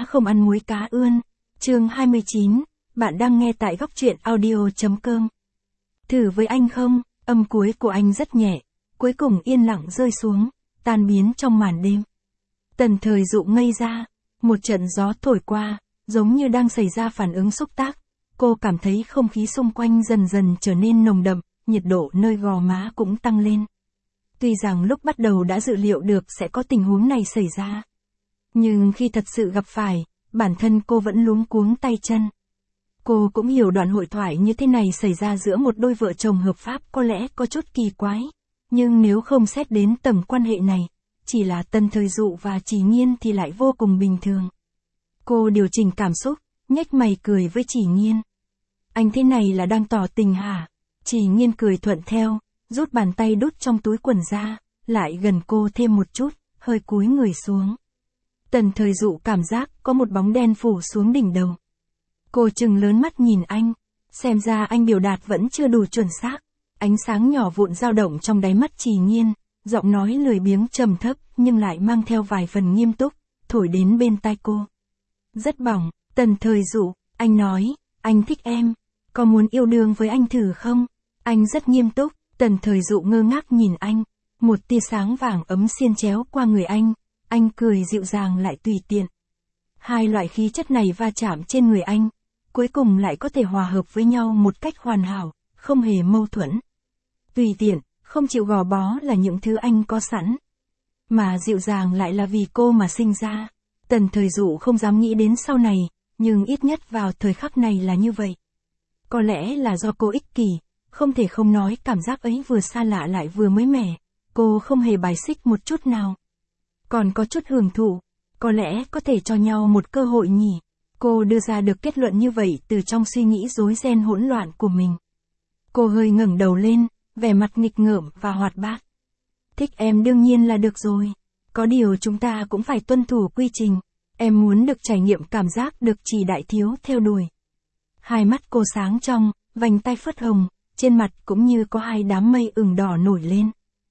cá không ăn muối cá ươn. Chương 29, bạn đang nghe tại góc truyện audio.com. Thử với anh không? Âm cuối của anh rất nhẹ, cuối cùng yên lặng rơi xuống, tan biến trong màn đêm. Tần Thời Dụ ngây ra, một trận gió thổi qua, giống như đang xảy ra phản ứng xúc tác. Cô cảm thấy không khí xung quanh dần dần trở nên nồng đậm, nhiệt độ nơi gò má cũng tăng lên. Tuy rằng lúc bắt đầu đã dự liệu được sẽ có tình huống này xảy ra, nhưng khi thật sự gặp phải, bản thân cô vẫn luống cuống tay chân. Cô cũng hiểu đoạn hội thoại như thế này xảy ra giữa một đôi vợ chồng hợp pháp có lẽ có chút kỳ quái, nhưng nếu không xét đến tầm quan hệ này, chỉ là Tần Thời Dụ và Chỉ Nhiên thì lại vô cùng bình thường. Cô điều chỉnh cảm xúc, nhếch mày cười với Chỉ Nhiên. Anh thế này là đang tỏ tình hả? Chỉ Nhiên cười thuận theo, rút bàn tay đút trong túi quần ra, lại gần cô thêm một chút, hơi cúi người xuống. Tần Thời Dụ cảm giác có một bóng đen phủ xuống đỉnh đầu. Cô trừng lớn mắt nhìn anh, xem ra anh biểu đạt vẫn chưa đủ chuẩn xác. Ánh sáng nhỏ vụn dao động trong đáy mắt Chỉ Nhiên, giọng nói lười biếng trầm thấp nhưng lại mang theo vài phần nghiêm túc, thổi đến bên tai cô. Rất bỏng, Tần Thời Dụ, anh nói, anh thích em, có muốn yêu đương với anh thử không? Anh rất nghiêm túc. Tần Thời Dụ ngơ ngác nhìn anh, một tia sáng vàng ấm xiên chéo qua người anh cười dịu dàng lại tùy tiện. Hai loại khí chất này va chạm trên người anh, cuối cùng lại có thể hòa hợp với nhau một cách hoàn hảo, không hề mâu thuẫn. Tùy tiện, không chịu gò bó là những thứ anh có sẵn, mà dịu dàng lại là vì cô mà sinh ra. Tần Thời Dụ không dám nghĩ đến sau này, nhưng ít nhất vào thời khắc này là như vậy. Có lẽ là do cô ích kỷ. Không thể không nói cảm giác ấy vừa xa lạ lại vừa mới mẻ, cô không hề bài xích một chút nào. Còn có chút hưởng thụ, có lẽ có thể cho nhau một cơ hội nhỉ. Cô đưa ra được kết luận như vậy từ trong suy nghĩ rối ren hỗn loạn của mình. Cô hơi ngẩng đầu lên, vẻ mặt nghịch ngợm và hoạt bát. Thích em đương nhiên là được rồi. Có điều chúng ta cũng phải tuân thủ quy trình. Em muốn được trải nghiệm cảm giác được Chỉ đại thiếu theo đuổi. Hai mắt cô sáng trong, vành tai phớt hồng. Trên mặt cũng như có hai đám mây ửng đỏ nổi lên.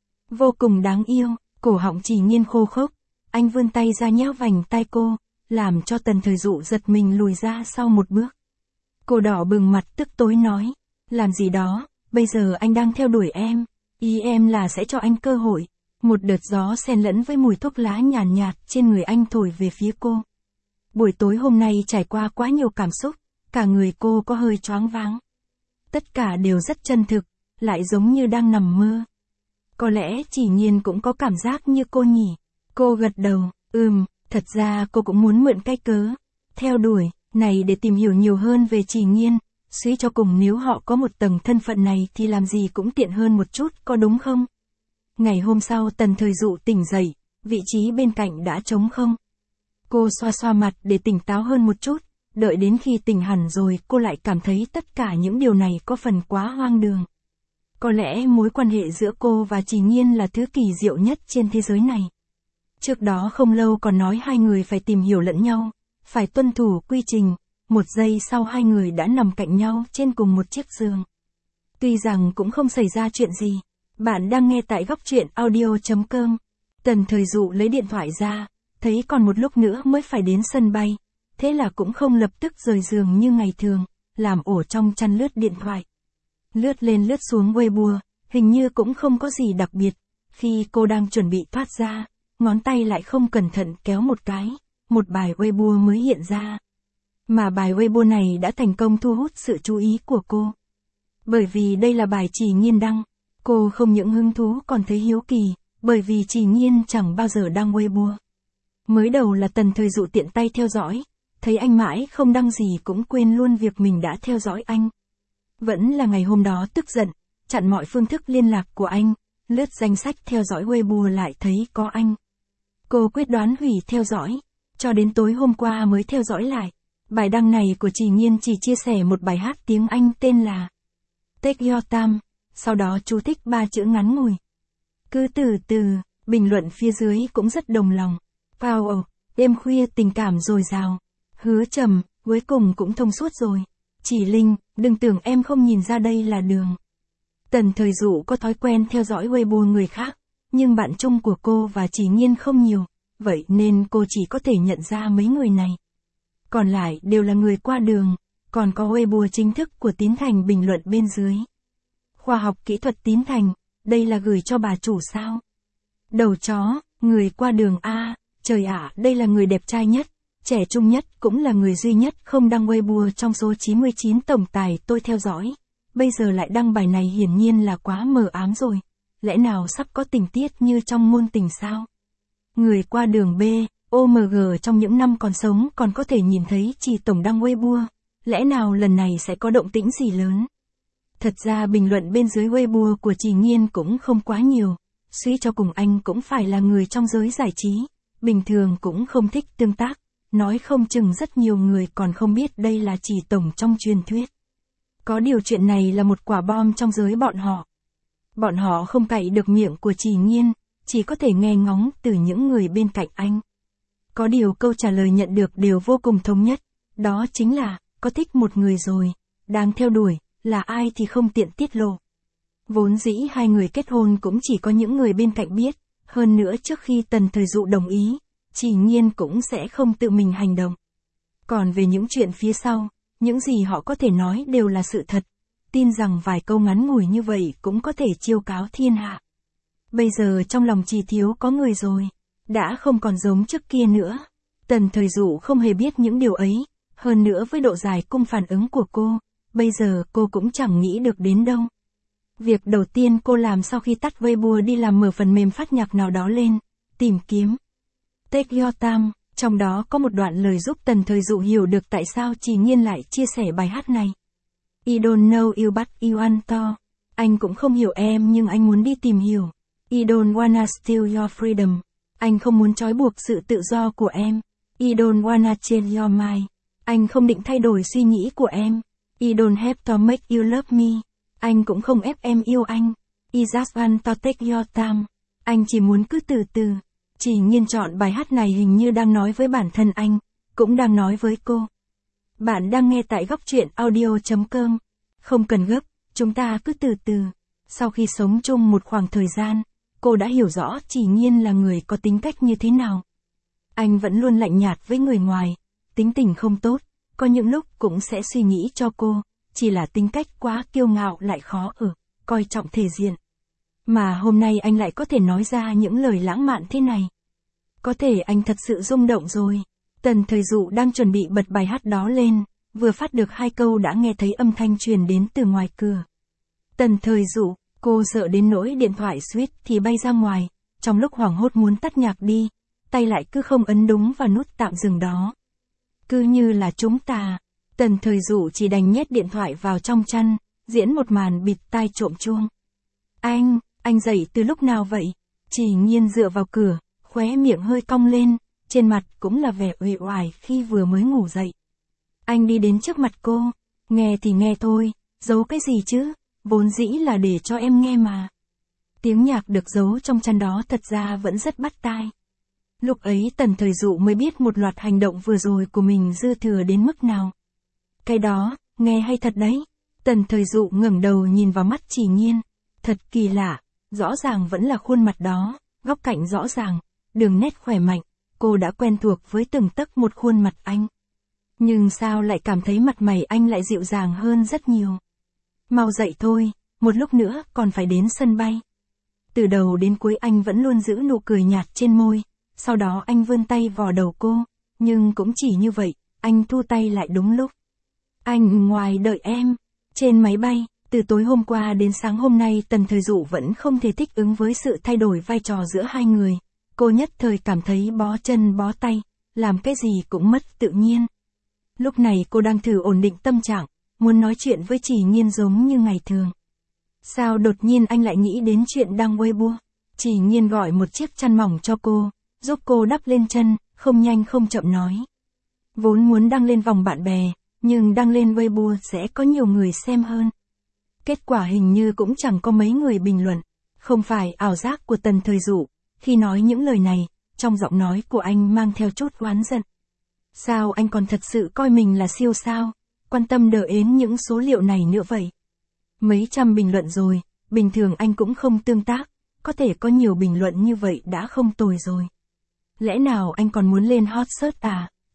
Vô cùng đáng yêu, cổ họng Chỉ Nhiên khô khốc, anh vươn tay ra nhéo vành tai cô, làm cho Tần Thời Dụ giật mình lùi ra sau một bước. Cô đỏ bừng mặt tức tối nói, làm gì đó, bây giờ anh đang theo đuổi em, ý em là sẽ cho anh cơ hội. Một đợt gió xen lẫn với mùi thuốc lá nhàn nhạt trên người anh thổi về phía cô. Buổi tối hôm nay trải qua quá nhiều cảm xúc, cả người cô có hơi choáng váng. Tất cả đều rất chân thực, lại giống như đang nằm mơ. Có lẽ Chỉ Nhiên cũng có cảm giác như cô nhỉ. Cô gật đầu, thật ra cô cũng muốn mượn cái cớ theo đuổi này để tìm hiểu nhiều hơn về Chỉ Nhiên, suy cho cùng nếu họ có một tầng thân phận này thì làm gì cũng tiện hơn một chút, có đúng không? Ngày hôm sau Tần Thời Dụ tỉnh dậy, vị trí bên cạnh đã trống không. Cô xoa xoa mặt để tỉnh táo hơn một chút. Đợi đến khi tỉnh hẳn rồi cô lại cảm thấy tất cả những điều này có phần quá hoang đường. Có lẽ mối quan hệ giữa cô và Chỉ Nhiên là thứ kỳ diệu nhất trên thế giới này. Trước đó không lâu còn nói hai người phải tìm hiểu lẫn nhau, phải tuân thủ quy trình, một giây sau hai người đã nằm cạnh nhau trên cùng một chiếc giường. Tuy rằng cũng không xảy ra chuyện gì. Bạn đang nghe tại góc truyện audio.com. Tần Thời Dụ lấy điện thoại ra, thấy còn một lúc nữa mới phải đến sân bay. Thế là cũng không lập tức rời giường như ngày thường, làm ổ trong chăn lướt điện thoại. Lướt lên lướt xuống Weibo, hình như cũng không có gì đặc biệt. Khi cô đang chuẩn bị thoát ra, ngón tay lại không cẩn thận kéo một cái, một bài Weibo mới hiện ra. Mà bài Weibo này đã thành công thu hút sự chú ý của cô. Bởi vì đây là bài Chỉ Nhiên đăng, cô không những hứng thú còn thấy hiếu kỳ, bởi vì Chỉ Nhiên chẳng bao giờ đăng Weibo. Mới đầu là Tần Thời Dụ tiện tay theo dõi. Thấy anh mãi không đăng gì cũng quên luôn việc mình đã theo dõi anh. Vẫn là ngày hôm đó tức giận, chặn mọi phương thức liên lạc của anh, lướt danh sách theo dõi Weibo lại thấy có anh. Cô quyết đoán hủy theo dõi, cho đến tối hôm qua mới theo dõi lại. Bài đăng này của Chỉ Nhiên chỉ chia sẻ một bài hát tiếng Anh tên là Take Your Time, sau đó chú thích 3 chữ ngắn ngủi. Cứ từ từ, bình luận phía dưới cũng rất đồng lòng. Wow, đêm khuya tình cảm dồi dào. Hứa Trầm, cuối cùng cũng thông suốt rồi. Chỉ Linh, đừng tưởng em không nhìn ra đây là đường. Tần Thời Dụ có thói quen theo dõi Weibo người khác, nhưng bạn chung của cô và Chỉ Nhiên không nhiều, vậy nên cô chỉ có thể nhận ra mấy người này. còn lại đều là người qua đường, còn có Weibo chính thức của Tín Thành bình luận bên dưới. Khoa học kỹ thuật Tín Thành, đây là gửi cho bà chủ sao? Đầu chó, người qua đường a, trời ạ, đây là người đẹp trai nhất, trẻ trung nhất, cũng là người duy nhất không đăng Weibo trong số 99 tổng tài tôi theo dõi. Bây giờ lại đăng bài này hiển nhiên là quá mờ ám rồi. Lẽ nào sắp có tình tiết như trong ngôn tình sao? Người qua đường B, OMG trong những năm còn sống còn có thể nhìn thấy chị tổng đăng Weibo. Lẽ nào lần này sẽ có động tĩnh gì lớn? Thật ra bình luận bên dưới Weibo của chị Nhiên cũng không quá nhiều. Suy cho cùng anh cũng phải là người trong giới giải trí. Bình thường cũng không thích tương tác. Nói không chừng rất nhiều người còn không biết đây là chị tổng trong truyền thuyết. Có điều chuyện này là một quả bom trong giới bọn họ. Bọn họ không cậy được miệng của chị Nhiên, chỉ có thể nghe ngóng từ những người bên cạnh anh. Có điều câu trả lời nhận được đều vô cùng thống nhất, đó chính là, có thích một người rồi, đang theo đuổi, là ai thì không tiện tiết lộ. Vốn dĩ hai người kết hôn cũng chỉ có những người bên cạnh biết, hơn nữa trước khi Tần Thời Dụ đồng ý, chị Nhiên cũng sẽ không tự mình hành động. Còn về những chuyện phía sau, những gì họ có thể nói đều là sự thật, tin rằng vài câu ngắn ngủi như vậy cũng có thể chiêu cáo thiên hạ. Bây giờ trong lòng chỉ thiếu có người rồi, đã không còn giống trước kia nữa. Tần Thời Dụ không hề biết những điều ấy, hơn nữa với độ dài cung phản ứng của cô, bây giờ cô cũng chẳng nghĩ được đến đâu. Việc đầu tiên cô làm sau khi tắt Weibo đi làm mở phần mềm phát nhạc nào đó lên, tìm kiếm. Take Your Time, trong đó có một đoạn lời giúp Tần Thời Dụ hiểu được tại sao chị Nhiên lại chia sẻ bài hát này. I don't know you but you want to. Anh cũng không hiểu em nhưng anh muốn đi tìm hiểu. I don't wanna steal your freedom. Anh không muốn trói buộc sự tự do của em. I don't wanna change your mind. Anh không định thay đổi suy nghĩ của em. I don't have to make you love me. Anh cũng không ép em yêu anh. I just want to take your time. Anh chỉ muốn cứ từ từ. Chị Nhiên chọn bài hát này hình như đang nói với bản thân anh, cũng đang nói với cô. Bạn đang nghe tại góc truyện audio.com. Không cần gấp, chúng ta cứ từ từ. Sau khi sống chung một khoảng thời gian, cô đã hiểu rõ chị Nhiên là người có tính cách như thế nào. Anh vẫn luôn lạnh nhạt với người ngoài, tính tình không tốt, có những lúc cũng sẽ suy nghĩ cho cô, chỉ là tính cách quá kiêu ngạo lại khó ở, coi trọng thể diện. Mà hôm nay anh lại có thể nói ra những lời lãng mạn thế này. Có thể anh thật sự rung động rồi. Tần Thời Dụ đang chuẩn bị bật bài hát đó lên, vừa phát được 2 câu đã nghe thấy âm thanh truyền đến từ ngoài cửa. Tần Thời Dụ, cô sợ đến nỗi điện thoại suýt thì bay ra ngoài, trong lúc hoảng hốt muốn tắt nhạc đi, tay lại cứ không ấn đúng vào nút tạm dừng đó. Cứ như là chúng ta, Tần Thời Dụ chỉ đành nhét điện thoại vào trong chăn, diễn một màn bịt tai trộm chuông. Anh dậy từ lúc nào vậy? Chị Nhiên dựa vào cửa, khóe miệng hơi cong lên, trên mặt cũng là vẻ uể oải khi vừa mới ngủ dậy. Anh đi đến trước mặt cô, nghe thì nghe thôi, giấu cái gì chứ, vốn dĩ là để cho em nghe mà. Tiếng nhạc được giấu trong chăn đó thật ra vẫn rất bắt tai. Lúc ấy Tần Thời Dụ mới biết một loạt hành động vừa rồi của mình dư thừa đến mức nào. Cái đó, nghe hay thật đấy. Tần Thời Dụ ngẩng đầu nhìn vào mắt chị Nhiên. Thật kỳ lạ, rõ ràng vẫn là khuôn mặt đó, góc cạnh rõ ràng, đường nét khỏe mạnh, cô đã quen thuộc với từng tấc một khuôn mặt anh. Nhưng sao lại cảm thấy mặt mày anh lại dịu dàng hơn rất nhiều. Mau dậy thôi, một lúc nữa còn phải đến sân bay. Từ đầu đến cuối anh vẫn luôn giữ nụ cười nhạt trên môi, sau đó anh vươn tay vò đầu cô, nhưng cũng chỉ như vậy, anh thu tay lại đúng lúc. Anh ngoài đợi em, trên máy bay. Từ tối hôm qua đến sáng hôm nay Tần Thời Dụ vẫn không thể thích ứng với sự thay đổi vai trò giữa hai người. Cô nhất thời cảm thấy bó chân bó tay, làm cái gì cũng mất tự nhiên. Lúc này cô đang thử ổn định tâm trạng, muốn nói chuyện với chị Nhiên giống như ngày thường. Sao đột nhiên anh lại nghĩ đến chuyện đăng Weibo? Chị Nhiên gọi một chiếc chăn mỏng cho cô, giúp cô đắp lên chân, không nhanh không chậm nói. Vốn muốn đăng lên vòng bạn bè, nhưng đăng lên Weibo sẽ có nhiều người xem hơn. Kết quả hình như cũng chẳng có mấy người bình luận, không phải ảo giác của Tần Thời Dụ, khi nói những lời này, trong giọng nói của anh mang theo chút oán giận. Sao anh còn thật sự coi mình là siêu sao, quan tâm đờ ến những số liệu này nữa vậy? Mấy trăm bình luận rồi, bình thường anh cũng không tương tác, có thể có nhiều bình luận như vậy đã không tồi rồi. Lẽ nào anh còn muốn lên hot search à?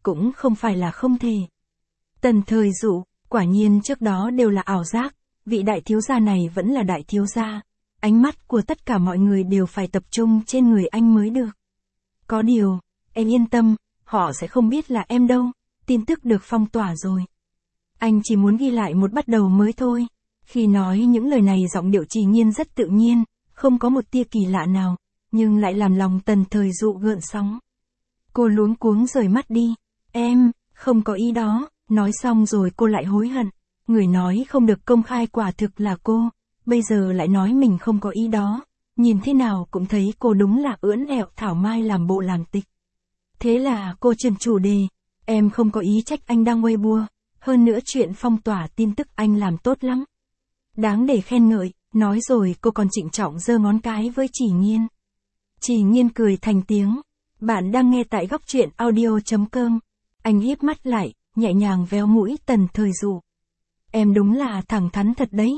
cũng không phải là không thể. Tần Thời Dụ, quả nhiên trước đó đều là ảo giác, vị đại thiếu gia này vẫn là đại thiếu gia. Ánh mắt của tất cả mọi người đều phải tập trung trên người anh mới được. Có điều, em yên tâm, họ sẽ không biết là em đâu, tin tức được phong tỏa rồi. Anh chỉ muốn ghi lại một bắt đầu mới thôi. Khi nói những lời này giọng điệu Trì Nhiên rất tự nhiên, không có một tia kỳ lạ nào, nhưng lại làm lòng Tần Thời Dụ gợn sóng. Cô luống cuống rời mắt đi. Em, không có ý đó, nói xong rồi cô lại hối hận. Người nói không được công khai quả thực là cô, bây giờ lại nói mình không có ý đó. Nhìn thế nào cũng thấy cô đúng là ưỡn ẹo thảo mai làm bộ làm tịch. Thế là cô chuyển chủ đề, em không có ý trách anh đang Weibo, hơn nữa chuyện phong tỏa tin tức anh làm tốt lắm. Đáng để khen ngợi, nói rồi cô còn trịnh trọng giơ ngón cái với Trì Nhiên. Trì Nhiên cười thành tiếng, bạn đang nghe tại góc truyện audio.com. Anh híp mắt lại, nhẹ nhàng véo mũi Tần Thời Dụ. Em đúng là thẳng thắn thật đấy,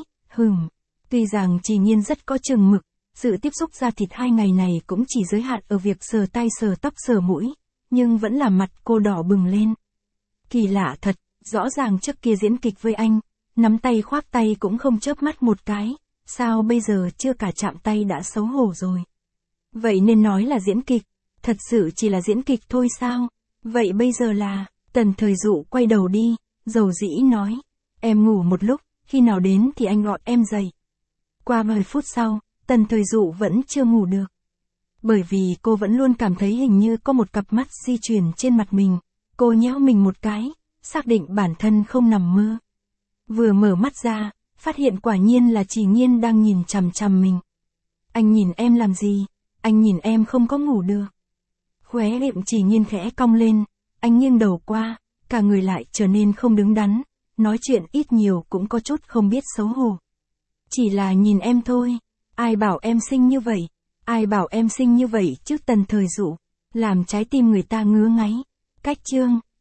Tuy rằng Trì Nhiên rất có chừng mực, sự tiếp xúc da thịt 2 ngày này cũng chỉ giới hạn ở việc sờ tay sờ tóc sờ mũi, nhưng vẫn là mặt cô đỏ bừng lên. Kỳ lạ thật, rõ ràng trước kia diễn kịch với anh, nắm tay khoác tay cũng không chớp mắt một cái, sao bây giờ chưa cả chạm tay đã xấu hổ rồi. Vậy nên nói là diễn kịch, thật sự chỉ là diễn kịch thôi sao? Vậy bây giờ là, Tần Thời Dụ quay đầu đi, dầu dĩ nói, em ngủ một lúc, khi nào đến thì anh gọi em dậy. Qua 10 phút sau, Tần Thời Dụ vẫn chưa ngủ được. Bởi vì cô vẫn luôn cảm thấy hình như có một cặp mắt di chuyển trên mặt mình, cô nhéo mình một cái, xác định bản thân không nằm mơ. Vừa mở mắt ra, phát hiện quả nhiên là Trì Nhiên đang nhìn chằm chằm mình. Anh nhìn em làm gì? Anh nhìn em không có ngủ được. Khóe miệng Trì Nhiên khẽ cong lên, anh nghiêng đầu qua, cả người lại trở nên không đứng đắn, nói chuyện ít nhiều cũng có chút không biết xấu hổ. Chỉ là nhìn em thôi, ai bảo em xinh như vậy, ai bảo em xinh như vậy chứ Tần Thời Dụ, làm trái tim người ta ngứa ngáy. Cách chương